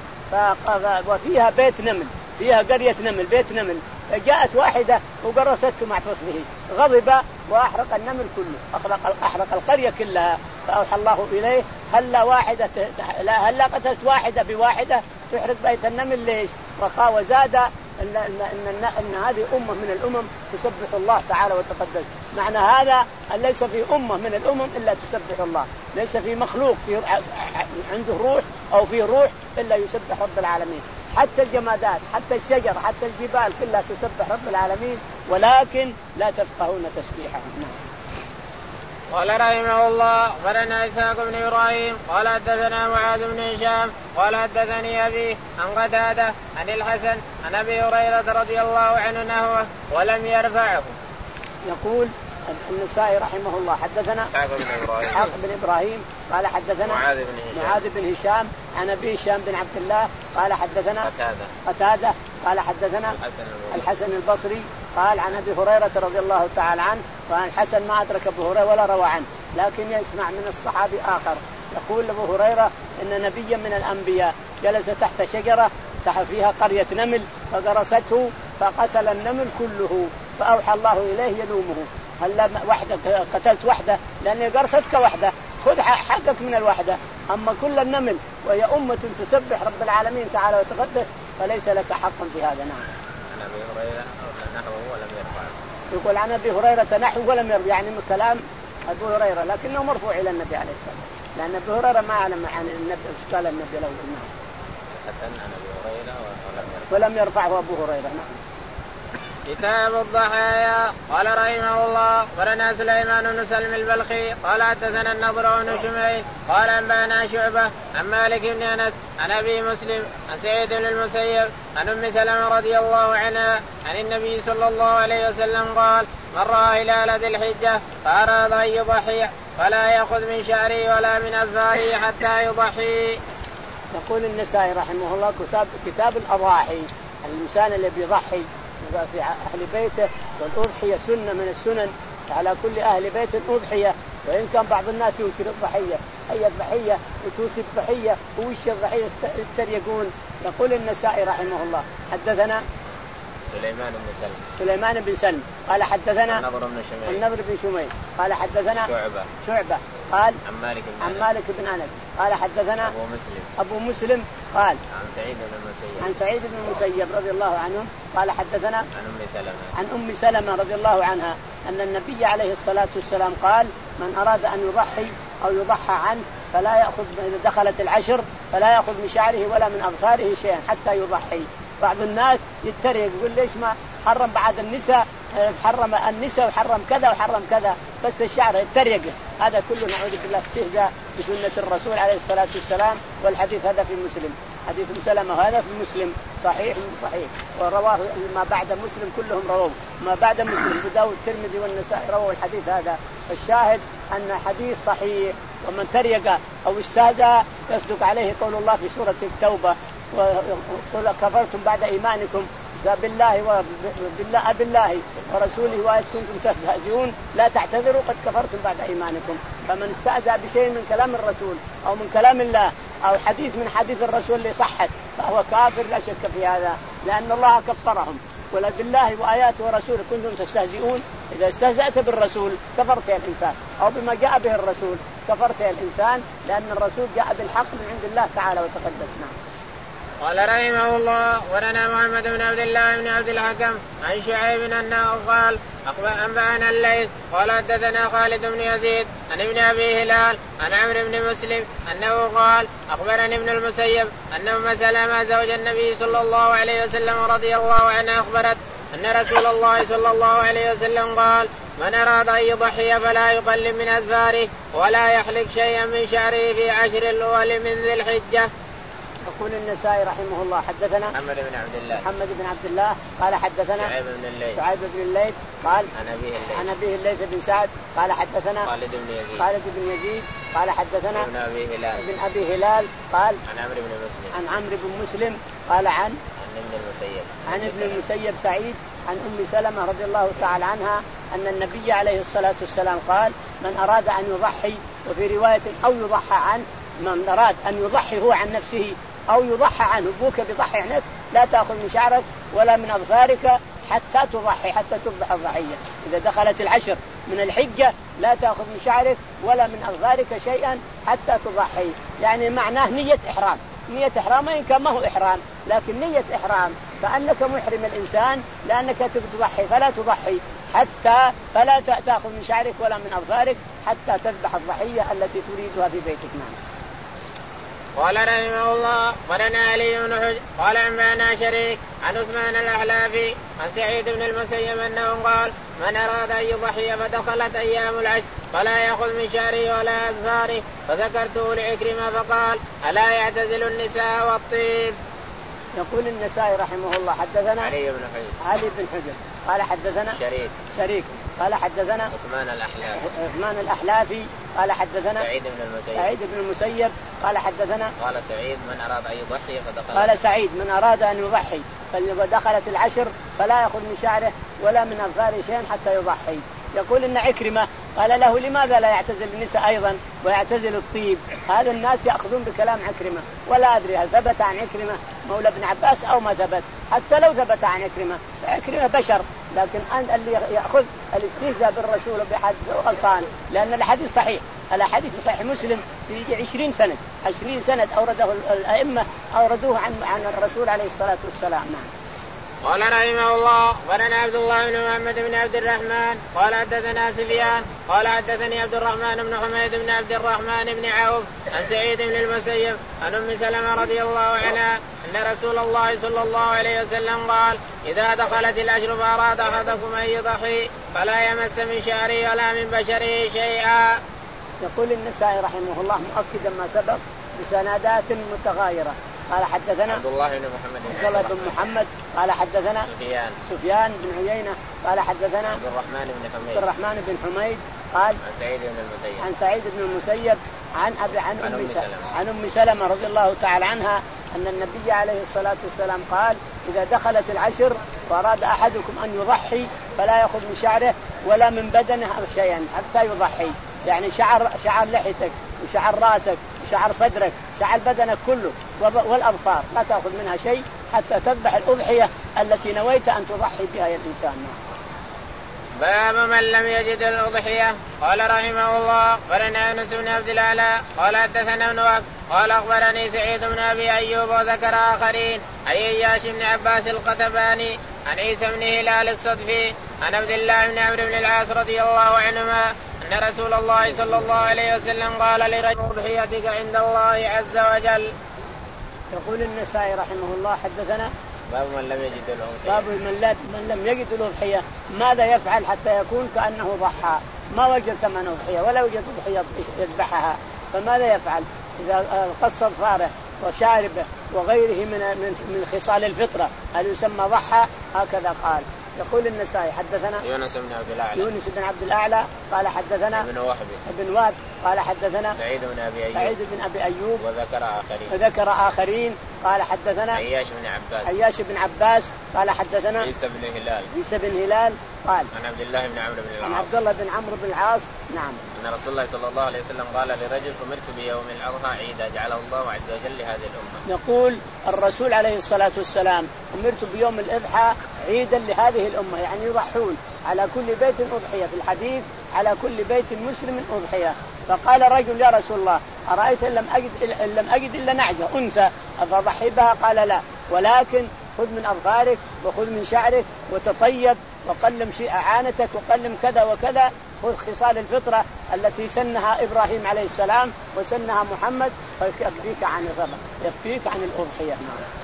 وفيها بيت نمل فيها قرية نمل بيت نمل فجاءت واحدة وقرصته مع فصله غضب وأحرق النمل كله أحرق, أحرق القرية كلها فأوحى الله إليه هلا واحدة لا هلا قتلت واحدة بواحدة تحرق بيت النمل ليش؟ فقال وزاد إن, إن, إن, إن هذه أمة من الأمم تسبح الله تعالى وتقدس. معنى هذا أن ليس في أمة من الأمم إلا تسبح الله ليس في مخلوق في عنده روح أو في روح إلا يسبح رب العالمين. حتى الجمادات حتى الشجر حتى الجبال كلها تسبح رب العالمين ولكن لا تفقهون تسبيحهم. قال رحمه الله أخبرنا إسحاق بن إبراهيم قال حدثنا معاذ بن هشام قال حدثني أبي عن قتادة عن الحسن عن أبي هريرة رضي الله عنه نحوه ولم يرفعه. يقول النسائي رحمه الله حدثنا إسحاق بن إبراهيم إسحاق بن إبراهيم قال حدثنا معاذ بن هشام معاذ بن هشام عن أبي هشام بن عبد الله قال حدثنا قتادة قتادة قال حدثنا الحسن, الحسن البصري قال عن أبي هريرة رضي الله تعالى عنه وعن الحسن ما أدرك أبو هريرة ولا روى عنه لكن يسمع من الصحابي آخر يقول أبو هريرة إن نبيا من الأنبياء جلس تحت شجرة تحت فيها قرية نمل فقرصته فقتل النمل كله، فأوحى الله إليه يلومه هل وحدك قتلت وحده لأن قرصتك وحده خذ حقك من الوحدة، أما كل النمل وهي أمة تسبح رب العالمين تعالى وتقدس فليس لك حق في هذا. نعم. عن أبي هريرة نحوه ولم يرفعه. يقول عن أبي هريرة نحوه ولم يرفع يعني من كلام أبو هريرة لكنه مرفوع إلى النبي عليه الصلاة والسلام لأن أبي هريرة ما علم عن النبي قال النبي له. نعم. حسن عن أبي هريرة ولم يرفعه. ولم يرفعه أبو هريرة. نعم. كتاب الضحايا. قال رحمه الله ورنا سليمان بن سلم البلخي قال حدثنا النضر بن شميل قال أنبانا شعبة عن مالك بن أنس عن أبي مسلم عن سعيد بن المسيب عن أم سلمة رضي الله عنها عن النبي صلى الله عليه وسلم قال من رأى هلال ذي الحجة فأراد أن يضحي فلا يأخذ من شعره ولا من أظفاره حتى يضحي. يقول النسائي رحمه الله كتاب كتاب الأضاحي الإنسان اللي بيضحي في أهل بيته والأضحية سنة من السنن على كل أهل بيت أضحية، وإن كان بعض الناس ينكر الضحية أي الضحية وتوصي الضحية ووش الضحية يتريقون. يقول النسائي رحمه الله حدثنا سليمان بن سلم سليمان بن سلم قال حدثنا النضر بن شميل النضر بن شميل قال حدثنا شعبة شعبة قال عن مالك بن عن مالك بن أنس قال حدثنا أبو مسلم أبو مسلم قال عن سعيد بن المسيب عن سعيد بن المسيب رضي الله عنه قال حدثنا عن أم سلمة عن أم سلمة رضي الله عنها أن النبي عليه الصلاة والسلام قال من أراد أن يضحي أو يضحى عنه فلا يأخذ إذا دخلت العشر فلا يأخذ من شعره ولا من أظفاره شيئا حتى يضحي. بعض الناس يتريق يقول ليش ما حرم بعد النساء حرم النساء وحرم كذا وحرم كذا بس الشعر يتريق. هذا كله نعوذ بالله استهزاء بسنة الرسول عليه الصلاة والسلام. والحديث هذا في مسلم حديث مسلمة هذا في مسلم صحيح صحيح ورواه ما بعد مسلم كلهم رواه ما بعد مسلم أبو داود الترمذي والنسائي رواه الحديث هذا. الشاهد أن حديث صحيح. ومن تريق أو استهزأ يصدق عليه قول الله في سورة التوبة وقل كفرتم بعد إيمانكم بالله وبالله بالله ورسوله وإذ كنتم تستهزئون لا تعتذروا قد كفرتم بعد إيمانكم. فمن استهزأ بشيء من كلام الرسول أو من كلام الله أو حديث من حديث الرسول اللي صحت فهو كافر لا شك في هذا لأن الله كفرهم. ولا بالله وآياته ورسوله كنتم تستهزئون. إذا استهزأت بالرسول كفرت يا الإنسان أو بما جاء به الرسول كفرت يا الإنسان لأن الرسول جاء بالحق من عند الله تعالى وتقدسنا. قال رحمه الله ولنا محمد بن عبد الله بن عبد الحكم عن شعيب أنه قال أنبأنا الليث قال حدثنا خالد بن يزيد عن ابن أبي هلال عن عمرو بن مسلم أنه قال أخبرني ابن المسيب أن أم سلمة زوج النبي صلى الله عليه وسلم رضي الله عنها أخبرت أن رسول الله صلى الله عليه وسلم قال من أراد أن يضحي فلا يقلم من أظفاره ولا يحلق شيئا من شعره في عشر الأول من ذي الحجة. يقول النسائي رحمه الله حدثنا محمد بن عبد الله محمد بن عبد الله قال حدثنا شعيب بن الليث شعيب بن الليث قال عن أبيه الليث عن أبيه الليث بن سعد قال حدثنا خالد بن يزيد خالد بن يزيد قال حدثنا ابن أبي هلال ابن أبي هلال قال عن عمرو بن مسلم عن عمرو بن مسلم قال عن عن ابن المسيب عن ابن المسيب سعيد عن أم سلمة رضي الله تعالى عنها أن النبي عليه الصلاة والسلام قال من أراد أن يضحي وفي رواية أو يضحى عنه من أراد أن يضحي هو عن نفسه أو يضحى عنه أبوك بضحي عنك لا تأخذ من شعرك ولا من أظفارك حتى تضحي حتى تذبح الضحية. إذا دخلت العشر من الحجة لا تأخذ من شعرك ولا من أظفارك شيئا حتى تضحي. يعني معناه نية إحرام نية إحرام إن كان ما هو إحرام لكن نية إحرام فأنك محرم الإنسان لأنك تضحي فلا تضحي حتى فلا تأخذ من شعرك ولا من أظفارك حتى تذبح الضحية التي تريدها في بيتك. نعم. قال رحمه الله ولنا علي بن حجر قال أنبأنا شريك عن عثمان الأحلافي عن سعيد بن المسيب أنه قال من أراد أن يضحي فدخلت أيام العشر فلا يأخذ من شعره ولا أظفاره فذكرته لعكرمة فقال ألا يعتزل النساء والطيب. يقول النسائي رحمه الله حدثنا علي بن حجر علي بن حجر قال حدثنا شريك شريك قال حدثنا عثمان الأحلافي عثمان الأحلافي قال حدثنا سعيد بن المسيب سعيد بن المسيب قال حدثنا قال سعيد من أراد أن يضحي فدخل قال سعيد من أراد أن يضحي فدخلت العشر فلا يأخذ من شعره ولا من أظفاره شيئا حتى يضحي. يقول إن عكرمة قال له لماذا لا يعتزل النساء أيضا ويعتزل الطيب؟ هذا الناس يأخذون بكلام عكرمة، ولا أدري هل ثبت عن عكرمة مولى ابن عباس أو ما ثبت. حتى لو ثبت عن عكرمة فعكرمة بشر، لكن أن اللي يأخذ الاستهزاء بالرسول وبحد غلطان، لأن الحديث صحيح. الحديث صحيح مسلم في عشرين سنة عشرين سنة أورده الأئمة أوردوه عن عن الرسول عليه الصلاة والسلام. نعم. قال رحمه الله ولنا عبد الله بن محمد بن عبد الرحمن قال حدثنا سفيان قال حدثني عبد الرحمن بن حميد بن عبد الرحمن بن عوف عن سعيد بن المسيب عن أم سلمة رضي الله عنها أن رسول الله صلى الله عليه وسلم قال إذا دخلت العشر فأراد أحدكم أن يضحي فلا يمس من شعره ولا من بشره شيئا. يقول النسائي رحمه الله مؤكدا ما سبق بسندات متغايرة. قال حدثنا عبد الله بن محمد عبد الله بن محمد قال حدثنا سفيان سفيان بن عيينة قال حدثنا عبد الرحمن بن حميد عبد الرحمن بن حميد قال عن سعيد بن المسيب عن سعيد بن المسيب عن أبي عن أم سلمة عن أم سلمة رضي الله تعالى عنها أن النبي عليه الصلاة والسلام قال إذا دخلت العشر وأراد أحدكم أن يضحي فلا يأخذ من شعره ولا من بدنه شيئا حتى يضحي، يعني شعر شعر لحيتك وشعر راسك وشعر صدرك شعر بدنك كله والأظفار لا تأخذ منها شيء حتى تذبح الأضحية التي نويت أن تضحي بها يا الإنسان. باب من لم يجد الأضحية. قال رحمه الله قرنا أنس بن عبد الأعلى قال حدثنا ابن وهب قال أخبرني سعيد بن أبي أيوب وذكر آخرين عن إياش بن عباس القتباني عن عيسى بن هلال الصدفي عن عبد الله بن عمرو بن العاص رضي الله عنهما أن رسول الله صلى الله عليه وسلم قال لرجل أضحيتك عند الله عز وجل. يقول النسائي رحمه الله حدثنا باب من لم يجد الأضحية. باب من, من لم يجد الأضحية ماذا يفعل حتى يكون كأنه ضحى؟ ما وجد ثمن أضحية ولا وجد أضحية يذبحها، فماذا يفعل؟ إذا قص أظفاره وشاربه وغيره من من خصال الفطرة هل يسمى ضحى؟ هكذا قال. يقول النسائي حدثنا يونس بن عبد الأعلى يونس بن عبد الأعلى قال حدثنا ابن وهب ابن وهب قال حدثنا سعيد بن أبي أيوب سعيد بن أبي أيوب وذكر آخرين وذكر آخرين قال حدثنا عياش بن عباس عياش بن عباس قال حدثنا عيسى بن هلال عيسى بن هلال قال عن عبد الله بن عمرو بن العاص عن عبد الله بن عمرو بن العاص نعم أن رسول الله صلى الله عليه وسلم قال لرجل أمرت بيوم الأضحى عيدا جعله الله عز وجل لهذه الأمة. يقول الرسول عليه الصلاة والسلام أمرت بيوم الأضحى عيدا لهذه الأمة، يعني يضحون على كل بيت أضحية، في الحديث على كل بيت مسلم أضحية. فقال رجل يا رسول الله أرأيت إن لم أجد, إن لم أجد إلا نعجة أنثى أفضحي بها؟ قال لا، ولكن خذ من أظفارك وخذ من شعرك وتطيب وقلم شيء عانتك وقلم كذا وكذا، خذ خصال الفطرة التي سنها إبراهيم عليه السلام وسنها محمد فيكفيك عن الربا يكفيك عن الأضحية.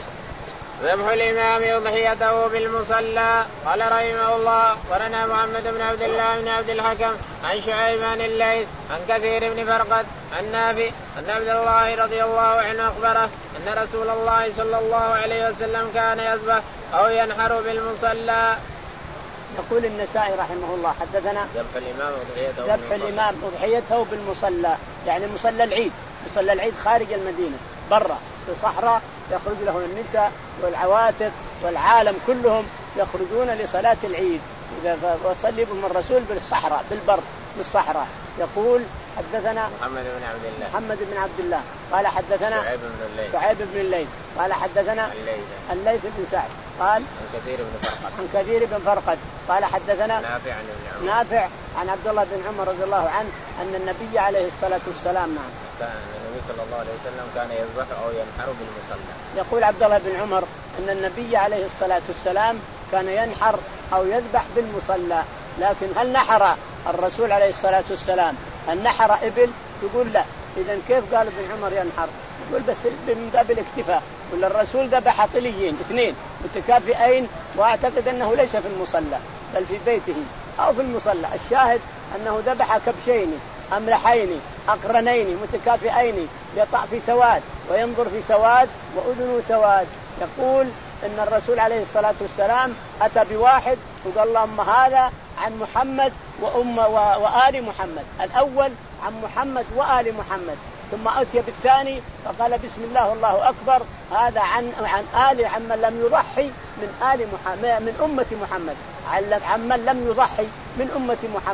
ذبح الإمام أضحيته بالمصلى. قال رحمه الله ورنا محمد بن عبد الله بن عبد الحكم عن شعيب عن الليث عن كثير بن فرقد عن نافع أن عبد الله رضي الله عنه أخبره أن رسول الله صلى الله عليه وسلم كان يذبح أو ينحر بالمصلى. يقول النسائي رحمه الله حدثنا ذبح الإمام أضحيته ذبح الإمام أضحيته بالمصلى، يعني مصلى العيد، مصلى العيد خارج المدينة برا في صحراء يخرج له النساء والعواتق والعالم كلهم يخرجون لصلاة العيد، إذا وصلي بهم الرسول بالصحراء بالبر بالصحراء. يقول حدثنا محمد بن عبد الله محمد بن عبد الله قال حدثنا شعيب بن الليث شعيب بن الليث قال حدثنا الليث الليث بن سعد قال عن كثير بن فرقد عن كثير بن فرقد قال حدثنا نافع عن ابن عمر نافع عن عبد الله بن عمر رضي الله عنه أن النبي عليه الصلاة والسلام نعم كان النبي صلى الله عليه وسلم كان يذبح أو ينحر بالمصلى. يقول عبد الله بن عمر أن النبي عليه الصلاة والسلام كان ينحر أو يذبح بالمصلى، لكن هل نحر الرسول عليه الصلاة والسلام هل نحر إبل؟ تقول لا. إذن كيف قال ابن عمر ينحر؟ يقول بس من باب الاكتفاء، ولا الرسول ذبح طليين اثنين متكافئين وأعتقد أنه ليس في المصلى بل في بيته أو في المصلى. الشاهد أنه ذبح كبشين أملحين أقرنين متكافئين يطع في سواد وينظر في سواد وأذنه سواد. يقول إن الرسول عليه الصلاة والسلام أتى بواحد وقال اللهم هذا عن محمد وأم وآل محمد، الأول عن محمد وآل محمد، ثم أتي بالثاني فقال بسم الله والله أكبر هذا عن عن آل عمن لم يضحي من آل محمد من أمة محمد عن من لم يضحي من أمة محمد.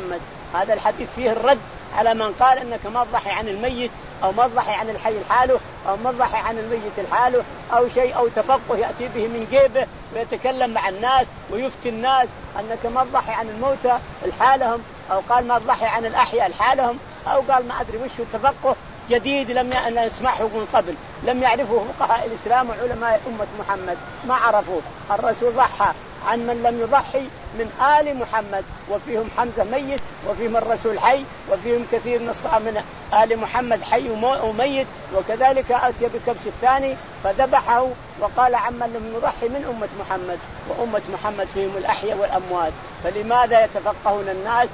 هذا الحديث فيه الرد على من قال انك ما تضحي عن الميت او ما تضحي عن الحي الحاله او ما تضحي عن الميت الحاله او شيء او تفقه ياتي به من جيبه ويتكلم مع الناس ويفتي الناس انك ما تضحي عن الموتى الحالهم، او قال ما تضحي عن الاحياء الحالهم، او قال ما ادري وش تفقه جديد لم نسمعه من قبل، لم يعرفه فقهاء الاسلام وعلماء امه محمد، ما عرفوه. الرسول ضحى عن من لم يضحي من آل محمد، وفيهم حمزة ميت وفيهم الرسول حي وفيهم كثير من آل محمد حي وميت، وكذلك أتي بكبش الثاني فذبحه وقال عمن لم يضحي من أمة محمد، وأمة محمد فيهم الأحياء والأموات. فلماذا يتفقهون الناس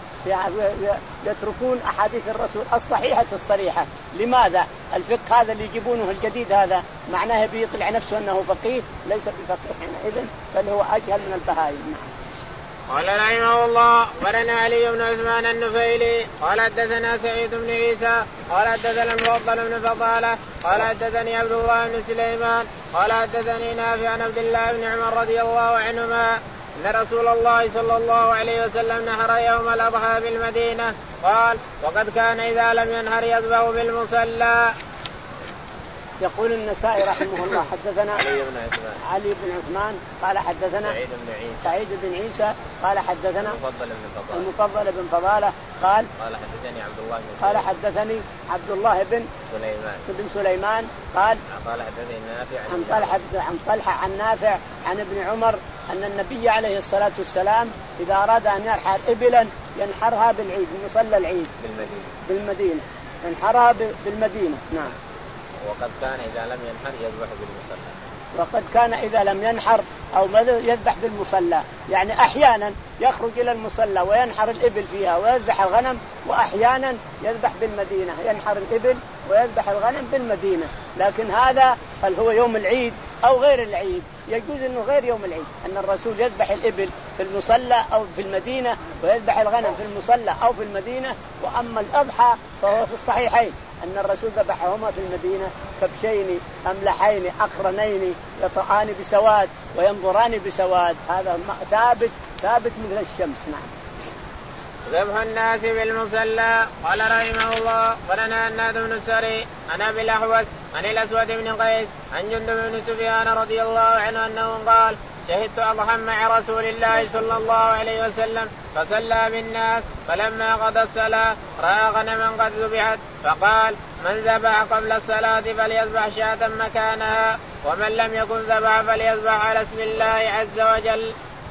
يتركون أحاديث الرسول الصحيحة الصريحة؟ لماذا الفقه هذا اللي يجيبونه الجديد هذا معناه بيطلع نفسه أنه فقيه؟ ليس بفقيه حينئذ، بل هو أجهل من البهائم. قال رحمه الله أخبرنا علي بن عثمان النفيلي قال حدثنا سعيد بن عيسى قال حدثنا المفضل بن فضالة قال حدثني عبد الله بن سليمان قال حدثني نافع عن عبد الله بن عمر رضي الله عنهما أن رسول الله صلى الله عليه وسلم نحر يوم الأضحى بالمدينة، قال وقد كان إذا لم ينحر يذبح بالمصلى. يقول النسائي رحمه الله حدثنا علي بن عثمان علي بن عثمان قال حدثنا سعيد بن عيسى سعيد بن عيسى قال حدثنا المفضل بن فضالة المفضل بن فضالة قال قال حدثني عبد الله بن قال حدثني عبد الله بن سليمان بن سليمان قال قال حدثني نافع عن طلحة عن طلحة عن نافع عن ابن عمر أن النبي عليه الصلاة والسلام إذا أراد أن ينحر إبلا ينحرها بالعيد مصلى العيد بالمدينة بالمدينة ينحرها بالمدينة. نعم. وقد كان إذا لم ينحر يذبح بالمصلى. وقد كان إذا لم ينحر أو يذبح بالمصلى، يعني أحيانا يخرج إلى المصلى وينحر الإبل فيها ويذبح الغنم، وأحيانا يذبح بالمدينة ينحر الإبل ويذبح الغنم بالمدينة. لكن هذا هل هو يوم العيد أو غير العيد؟ يجوز أنه غير يوم العيد، أن الرسول يذبح الإبل في المصلى أو في المدينة ويذبح الغنم في المصلى أو في المدينة. وأما الأضحى فهو في الصحيحين أن الرسول ذبحهما في المدينة كبشين أملحين أقرنين يطعان بسواد وينظران بسواد. هذا ثابت ثابت مثل الشمس. نعم. ذبح الناس بالمصلى. قال رحمه الله ولنا الناد بن السري عن أبي الأحوص عن الأسود بن قيس عن جندب بن سفيان رضي الله عنه أنه قال شهدت أضحى مع رسول الله صلى الله عليه وسلم فصلى بالناس، فلما قضى الصلاة رأى غنما قد ذبحت فقال من ذبح قبل الصلاة فليذبح شاة مكانها، ومن لم يكن ذبح فليذبح على اسم الله عز وجل.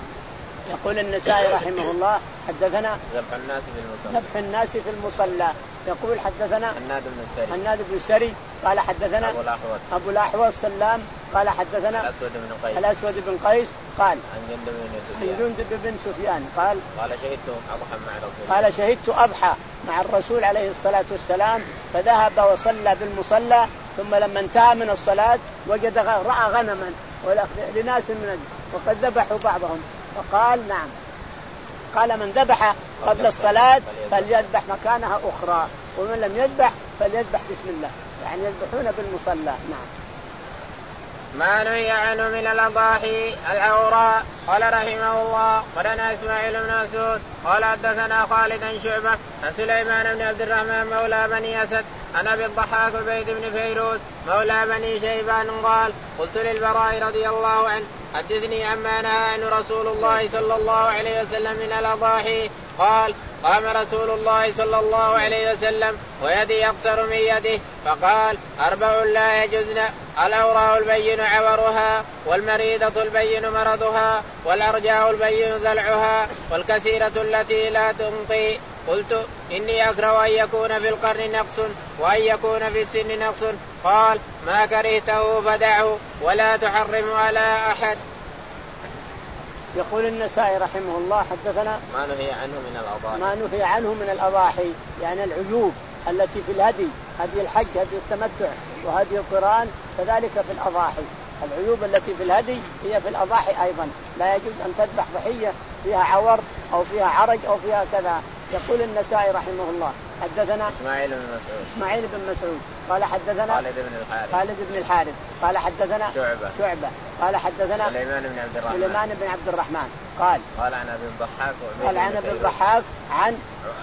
يقول النسائي رحمه الله حدثنا ذبح الناس في المصلى ذبح الناس في المصلى. يقول حدثنا الناد بن السري الناد بن السري قال حدثنا أبو الأحوص أبو الأحوص سلام قال حدثنا الأسود بن قيس الأسود بن قيس قال عن جندب بن سفيان عن جندب بن سفيان قال قال شهدت أضحى مع رسول قال شهدت أضحى مع الرسول عليه الصلاة والسلام، فذهب وصلى بالمصلى، ثم لما انتهى من الصلاة وجد رأى غنما لناس من وقد ذبحوا بعضهم، فقال نعم قال من ذبح قبل الصلاة فليذبح مكانها أخرى، ومن لم يذبح فليذبح بسم الله، يعني يذبحون بالمصلى. نعم. ما نهي عنه من الأضاحي العوراء. قال رحمه الله ولنا إسماعيل بن مسعود قال حدثنا خالد بن شعبة عن سليمان بن عبد الرحمن مولى بني أسد عن أبي الضحاك عبيد بن فيروز مولى بني شيبان قال قلت للبراء رضي الله عنه حدثني عما نهى عنه رسول الله صلى الله عليه وسلم من الأضاحي. قال قام رسول الله صلى الله عليه وسلم ويدي أقصر من يده فقال أربع لا يجوزن: العوراء البين عورها، والمريضة البين مرضها، والأرجاء البين ذلعها، والكثيرة التي لا تنقي. قلت إني أكره أن يكون في القرن نقص وأن يكون في السن نقص. قال ما كرهته فدعه ولا تحرم على أحد. يقول النسائي رحمه الله حدثنا ما نهي عنه من الأضاحي ما نهي عنه من الأضاحي، يعني العيوب التي في الهدي، هدي الحج، هدي التمتع، وهدي القران، كذلك في الأضاحي. العيوب التي في الهدي هي في الأضاحي أيضا، لا يجوز أن تذبح ضحية فيها عور أو فيها عرج أو فيها كذا. يقول النسائي رحمه الله حدثنا إسماعيل بن مسعود إسماعيل بن مسعود قال حدثنا خالد بن الحارث خالد بن الحارث قال حدثنا شعبة شعبة قال حدثنا سليمان بن عبد الرحمن سليمان بن عبد الرحمن قال قال عن أبي الضحاك قال عن أبي الضحاك عن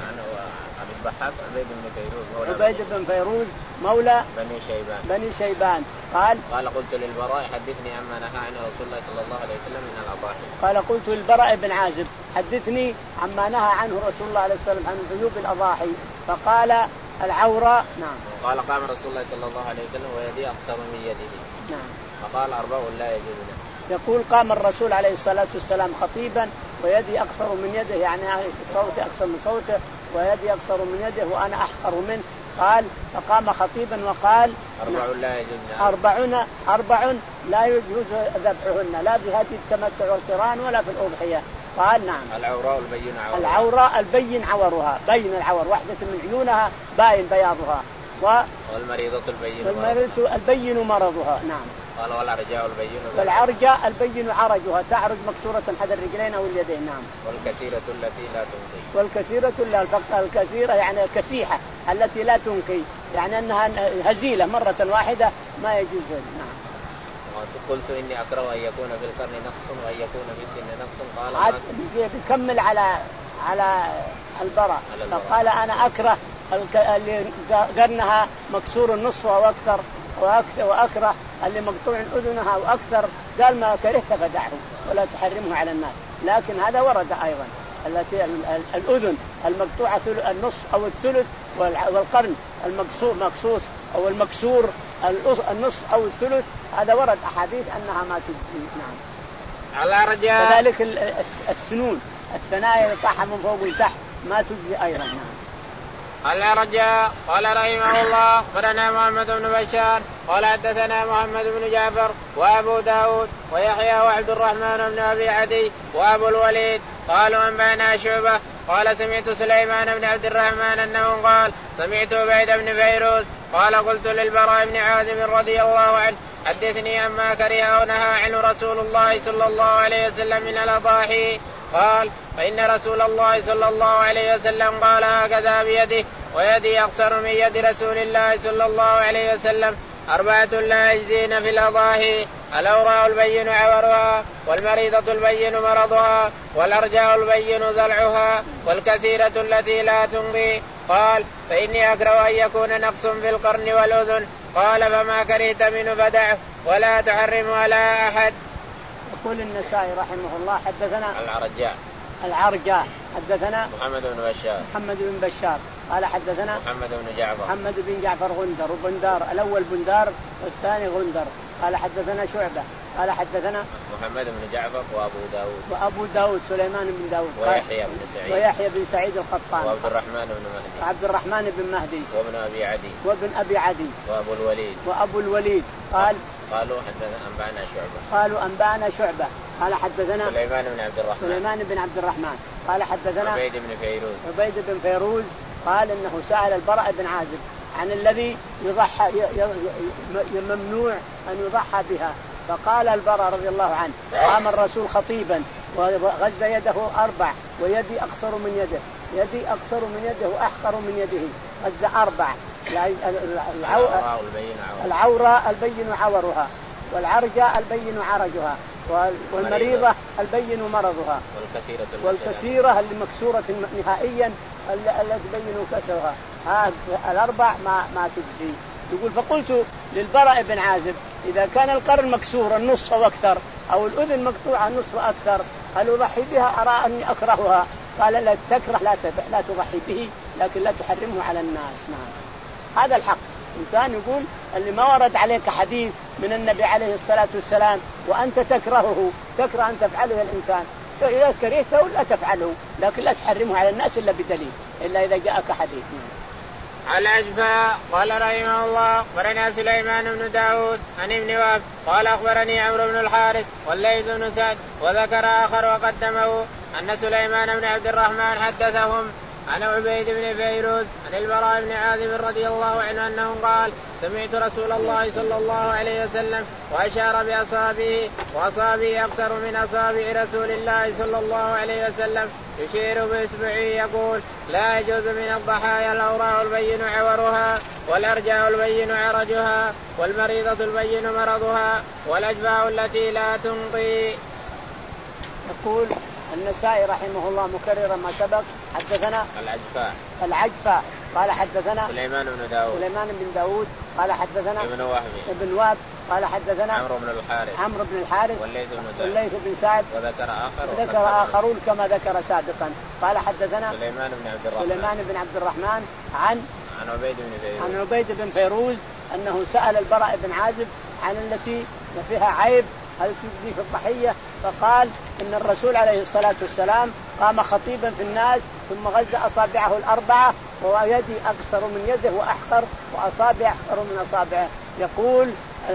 أبي الضحاك عبيد بن فيروز عبيد بن فيروز مولى بني شيبان بني شيبان قال قال قلت للبراء حدثني عما نهى عنه رسول الله صلى الله عليه وسلم من الأضاحي. قال قلت للبراء بن عازب حدثني عما نهى عنه رسول الله عليه وسلم عن ذنوب الأضاحي فقال العورة. نعم. قال قام رسول الله صلى الله عليه وسلم ويدي أقصر من يده. نعم. فقال أربع لا يجوزنا. يقول قام الرسول عليه الصلاة والسلام خطيبا ويدي أقصر من يده يعني صوتي أقصر من صوته ويدي أقصر من يده وأنا أحقر منه. قال فقام خطيبا وقال أربع لا يجوزنا أربعون أربع لا يجوز ذبحهن لا في هدي التمتع والقران ولا في الأضحية. قال نعم. العوراء البين عورها العوراء البين عورها بين العور واحدة من عيونها باين بياضها و... والمريضة البين والمريضة البين مرضها. نعم. قال والعرجاء البين والعرجاء البين عرجها تعرج مكسورة حد الرجلين أو اليدين. نعم. والكثيرة التي لا تنقي والكثيرة لا الكثيرة يعني كسيحة التي لا تنقي يعني أنها هزيلة مرة واحدة ما يجوز. نعم. قلت إني أكره أن يكون في القرن نقص وأن يكون في السن نقص. قال عاد بيكمل على على البراء فقال أنا أكره اللي قرنها مكسور النصف أو أكثر وأكثر وأكره اللي مقطوع أذنها وأكثر. قال ما كرهت فدعه ولا تحرمه على الناس. لكن هذا ورد أيضا التي الأذن المقطوعة النصف أو الثلث والقرن المكسور مكسوس أو المكسور النصف أو الثلث هذا ورد أحاديث أنها ما تجزي. نعم. على رجاء كذلك السنون الثنايا طاحة من فوق لتحت ما تجزي أيضا. نعم. قال رجاء قال رحمه الله أخبرنا محمد بن بشار قال حدثنا محمد بن جعفر وأبو داود ويحيى وعبد الرحمن بن أبي عدي وأبو الوليد قالوا أنبأنا شعبة قال سمعت سليمان بن عبد الرحمن أنه قال سمعت عبيد بن فيروز قال قلت للبراء بن عازب رضي الله عنه حدثني عما كره أو نهى عنه رسول الله صلى الله عليه وسلم من الأضاحي. قال فإن رسول الله صلى الله عليه وسلم قال هكذا بيده ويدي أقصر من يد رسول الله صلى الله عليه وسلم أربعة لا يجزين في الأضاحي الأوراء البين عورها والمريضة البين مرضها والأرجاء البين ضلعها والكثيرة التي لا تنقي. قال فإني أكره أن يكون نقص في القرن والأذن. قال فما كرهت منه فدعه ولا تحرمه على أحد. يقول النسائي رحمه الله حدثنا العرجاء العرجاء حدثنا محمد بن بشار محمد بن بشار قال حدثنا محمد بن جعفر محمد بن جعفر غندر وبندار الأول بندار والثاني غندر قال حدثنا شعبة قال حدثنا محمد بن جعفر وأبو داود وأبو داود سليمان بن داود ويحيى بن سعيد ويحيى بن سعيد القطان وعبد الرحمن بن مهدي وعبد الرحمن بن مهدي وابن أبي عدي وابن أبي عدي وأبو الوليد وأبو الوليد قال قالوا حدثنا أنبأنا شعبة قالوا أنبأنا شعبة قال حدثنا سليمان بن عبد الرحمن سليمان بن عبد الرحمن قال حدثنا عبيد بن فيروز عبيد بن فيروز قال إنه سأل البراء بن عازب عن الذي يضحى ممنوع أن يضحى بها. فقال البراء رضي الله عنه قام الرسول خطيبا وغز يده أربع ويدي أقصر من يده يدي أقصر من يده وأحقر من يده غز أربع العورة البين عورها والعرجاء البين عرجها والمريضة البين مرضها والكثيرة, والكثيرة اللي مكسورة نهائيا التي تبين كسرها. هذه الأربع ما ما تجزي. يقول فقلت للبراء بن عازب إذا كان القرن مكسور النصف وأكثر أو الأذن مقطوعة النصف وأكثر هل أضحي بها؟ أرى أني أكرهها. قال لا تكره لا لا تضحي به لكن لا تحرمه على الناس. نعم. هذا الحق. إنسان يقول اللي ما ورد عليك حديث من النبي عليه الصلاة والسلام وأنت تكرهه تكره أن تفعله الإنسان فإذا كرهته لا تفعله لكن لا تحرمه على الناس إلا بدليل إلا إذا جاءك حديث. على أجفاء قال رحمه الله أخبرنا سليمان بن داود عن ابن وهب قال أخبرني عمرو بن الحارث والليث بن سعد وذكر آخر وقدمه أن سليمان بن عبد الرحمن حدثهم عن عبيد بن فيروز عن البراء بن عازب رضي الله عنه أنه قال سمعت رسول الله صلى الله عليه وسلم وأشار بأصابعه وأصابعه أقصر من أصابع رسول الله صلى الله عليه وسلم يشير بإصبعه يقول لا يجوز من الضحايا الأوراق البين عورها والأرجاء البين عرجها والمريضة البين مرضها والأجفاء التي لا تنقي. يقول النسائي رحمه الله مكررا ما سبق حدثنا العجفاء العجفاء قال حدثنا سليمان بن داود سليمان بن داود قال حدثنا ابن وهب ابن وهب قال حدثنا عمرو بن الحارث عمرو بن الحارث والليث بن سعد والليث بن سعد وذكر آخر وذكر آخرون كما ذكر سابقا. قال حدثنا سليمان بن عبد الرحمن سليمان بن عبد الرحمن عن عن عبيد بن فيروز عن عبيد بن فيروز أنه سأل البراء بن عازب عن التي فيها عيب هل تجزي في الضحية، فقال إن الرسول عليه الصلاة والسلام قام خطيبا في الناس ثم غز أصابعه الأربعة ويدي أقصر من يده وأحقر وأصابع أحقر من أصابعه. يقول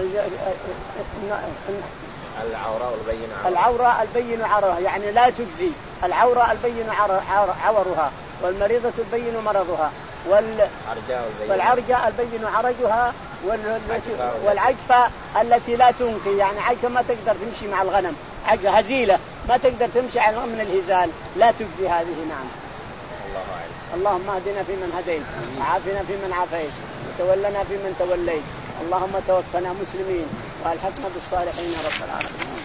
العورة البين العورة البين عورها يعني لا تجزي العورة البين عورها والمريضة البين مرضها والعرجاء البين عرجها والعجفة التي لا تنقي يعني عجفة ما تقدر تمشي مع الغنم عجفة هزيلة ما تقدر تمشي على من الهزال لا تجزي هذه. نعم. الله أعلم. اللهم اهدنا فيمن هديت وعافنا فيمن عافيت وتولنا فيمن توليت اللهم توفنا مسلمين والحقنا بالصالحين رب العالمين.